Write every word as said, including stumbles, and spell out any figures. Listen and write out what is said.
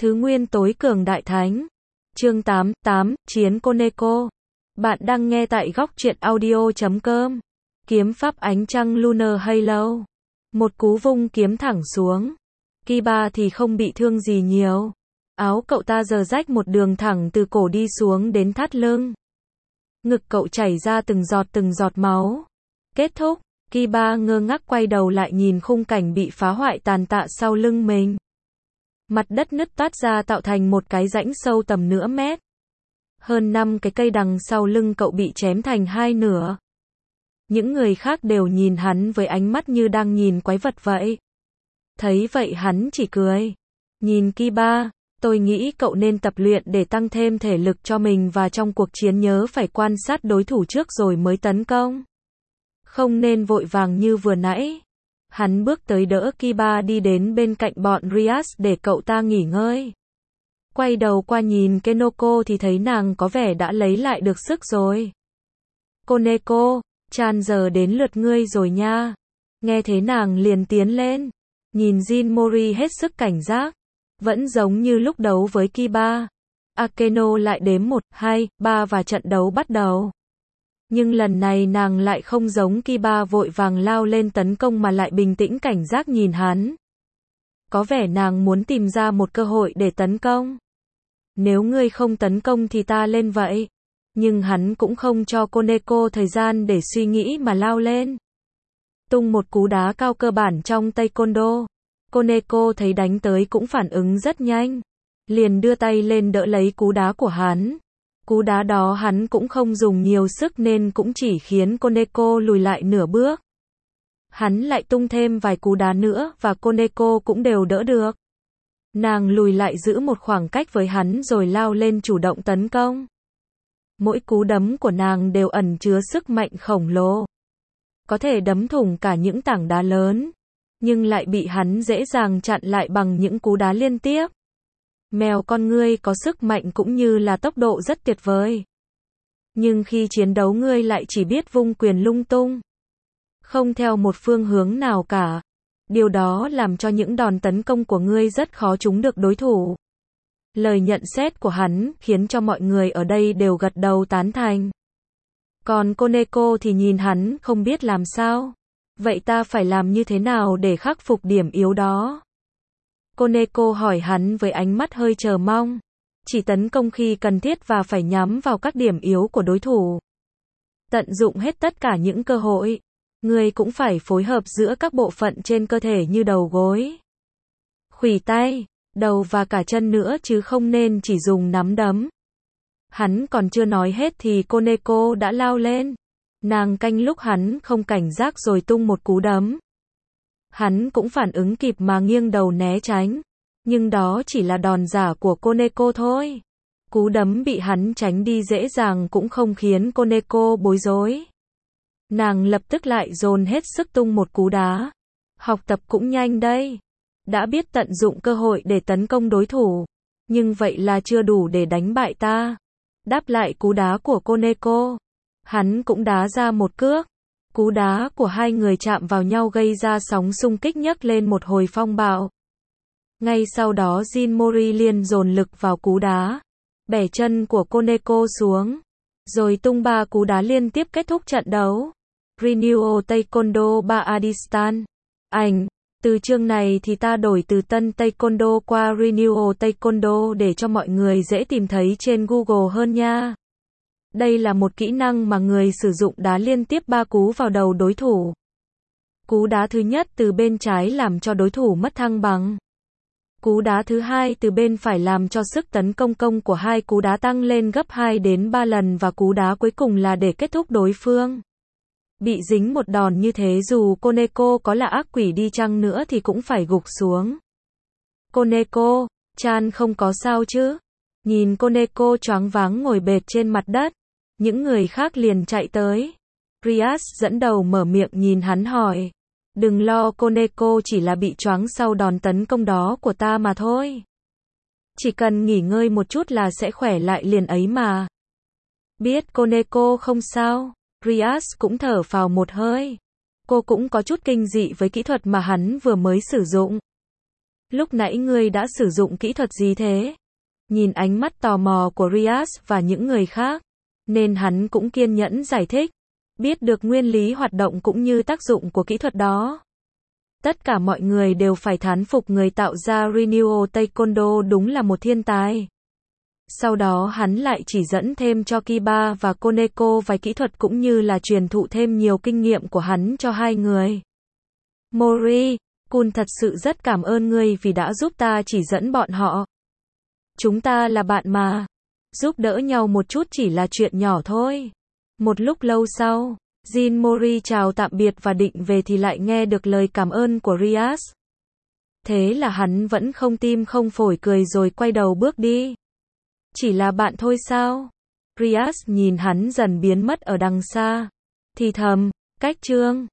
Thứ nguyên tối cường đại thánh. Chương tám, tám, Chiến Koneko. Bạn đang nghe tại góc truyện audio chấm com. Kiếm pháp ánh trăng Lunar Halo. Một cú vung kiếm thẳng xuống. Kiba thì không bị thương gì nhiều. Áo cậu ta giờ rách một đường thẳng từ cổ đi xuống đến thắt lưng. Ngực cậu chảy ra từng giọt từng giọt máu. Kết thúc, Kiba ngơ ngác quay đầu lại nhìn khung cảnh bị phá hoại tàn tạ sau lưng mình. Mặt đất nứt toát ra tạo thành một cái rãnh sâu tầm nửa mét. Hơn năm cái cây đằng sau lưng cậu bị chém thành hai nửa. Những người khác đều nhìn hắn với ánh mắt như đang nhìn quái vật vậy. Thấy vậy hắn chỉ cười. Nhìn Kiba, tôi nghĩ cậu nên tập luyện để tăng thêm thể lực cho mình và trong cuộc chiến nhớ phải quan sát đối thủ trước rồi mới tấn công. Không nên vội vàng như vừa nãy. Hắn bước tới đỡ Kiba đi đến bên cạnh bọn Rias để cậu ta nghỉ ngơi. Quay đầu qua nhìn Koneko thì thấy nàng có vẻ đã lấy lại được sức rồi. Koneko, Chan giờ đến lượt ngươi rồi nha. Nghe thế nàng liền tiến lên. Nhìn Jin Mori hết sức cảnh giác. Vẫn giống như lúc đấu với Kiba. Akeno lại đếm một, hai, ba và trận đấu bắt đầu. Nhưng lần này nàng lại không giống Kiba vội vàng lao lên tấn công mà lại bình tĩnh cảnh giác nhìn hắn. Có vẻ nàng muốn tìm ra một cơ hội để tấn công. Nếu ngươi không tấn công thì ta lên vậy. Nhưng hắn cũng không cho Koneko thời gian để suy nghĩ mà lao lên. Tung một cú đá cao cơ bản trong Taekwondo. Koneko thấy đánh tới cũng phản ứng rất nhanh. Liền đưa tay lên đỡ lấy cú đá của hắn. Cú đá đó hắn cũng không dùng nhiều sức nên cũng chỉ khiến Koneko lùi lại nửa bước. Hắn lại tung thêm vài cú đá nữa và Koneko cũng đều đỡ được. Nàng lùi lại giữ một khoảng cách với hắn rồi lao lên chủ động tấn công. Mỗi cú đấm của nàng đều ẩn chứa sức mạnh khổng lồ. Có thể đấm thủng cả những tảng đá lớn. Nhưng lại bị hắn dễ dàng chặn lại bằng những cú đá liên tiếp. Mèo con ngươi có sức mạnh cũng như là tốc độ rất tuyệt vời. Nhưng khi chiến đấu ngươi lại chỉ biết vung quyền lung tung. Không theo một phương hướng nào cả. Điều đó làm cho những đòn tấn công của ngươi rất khó trúng được đối thủ. Lời nhận xét của hắn khiến cho mọi người ở đây đều gật đầu tán thành. Còn Koneko thì nhìn hắn không biết làm sao. Vậy ta phải làm như thế nào để khắc phục điểm yếu đó? Koneko hỏi hắn với ánh mắt hơi chờ mong. Chỉ tấn công khi cần thiết và phải nhắm vào các điểm yếu của đối thủ. Tận dụng hết tất cả những cơ hội. Ngươi cũng phải phối hợp giữa các bộ phận trên cơ thể như đầu gối, khuỷu tay, đầu và cả chân nữa chứ không nên chỉ dùng nắm đấm. Hắn còn chưa nói hết thì Koneko đã lao lên. Nàng canh lúc hắn không cảnh giác rồi tung một cú đấm. Hắn cũng phản ứng kịp mà nghiêng đầu né tránh. Nhưng đó chỉ là đòn giả của Koneko thôi. Cú đấm bị hắn tránh đi dễ dàng cũng không khiến Koneko bối rối. Nàng lập tức lại dồn hết sức tung một cú đá. Học tập cũng nhanh đây. Đã biết tận dụng cơ hội để tấn công đối thủ. Nhưng vậy là chưa đủ để đánh bại ta. Đáp lại cú đá của Koneko. Hắn cũng đá ra một cước. Cú đá của hai người chạm vào nhau gây ra sóng xung kích nhấc lên một hồi phong bạo. Ngay sau đó Jin Mori liền dồn lực vào cú đá. Bẻ chân của Koneko xuống. Rồi tung ba cú đá liên tiếp kết thúc trận đấu. Renewal Taekwondo Baadistan. Ảnh. Từ chương này thì ta đổi từ Tân Taekwondo qua Renewal Taekwondo để cho mọi người dễ tìm thấy trên Google hơn nha. Đây là một kỹ năng mà người sử dụng đá liên tiếp ba cú vào đầu đối thủ. Cú đá thứ nhất từ bên trái làm cho đối thủ mất thăng bằng. Cú đá thứ hai từ bên phải làm cho sức tấn công công của hai cú đá tăng lên gấp hai đến ba lần và cú đá cuối cùng là để kết thúc đối phương. Bị dính một đòn như thế dù Koneko có là ác quỷ đi chăng nữa thì cũng phải gục xuống. Koneko, Chan không có sao chứ? Nhìn Koneko choáng váng ngồi bệt trên mặt đất. Những người khác liền chạy tới. Rias dẫn đầu mở miệng nhìn hắn hỏi. Đừng lo, Koneko chỉ là bị choáng sau đòn tấn công đó của ta mà thôi. Chỉ cần nghỉ ngơi một chút là sẽ khỏe lại liền ấy mà. Biết Koneko không sao. Rias cũng thở phào một hơi. Cô cũng có chút kinh dị với kỹ thuật mà hắn vừa mới sử dụng. Lúc nãy ngươi đã sử dụng kỹ thuật gì thế? Nhìn ánh mắt tò mò của Riaz và những người khác, nên hắn cũng kiên nhẫn giải thích, biết được nguyên lý hoạt động cũng như tác dụng của kỹ thuật đó. Tất cả mọi người đều phải thán phục người tạo ra Renewal Taekwondo đúng là một thiên tài. Sau đó hắn lại chỉ dẫn thêm cho Kiba và Koneko vài kỹ thuật cũng như là truyền thụ thêm nhiều kinh nghiệm của hắn cho hai người. Mori, Kun thật sự rất cảm ơn ngươi vì đã giúp ta chỉ dẫn bọn họ. Chúng ta là bạn mà. Giúp đỡ nhau một chút chỉ là chuyện nhỏ thôi. Một lúc lâu sau, Jin Mori chào tạm biệt và định về thì lại nghe được lời cảm ơn của Riaz. Thế là hắn vẫn không tim không phổi cười rồi quay đầu bước đi. Chỉ là bạn thôi sao? Riaz nhìn hắn dần biến mất ở đằng xa. Thì thầm, cách chương.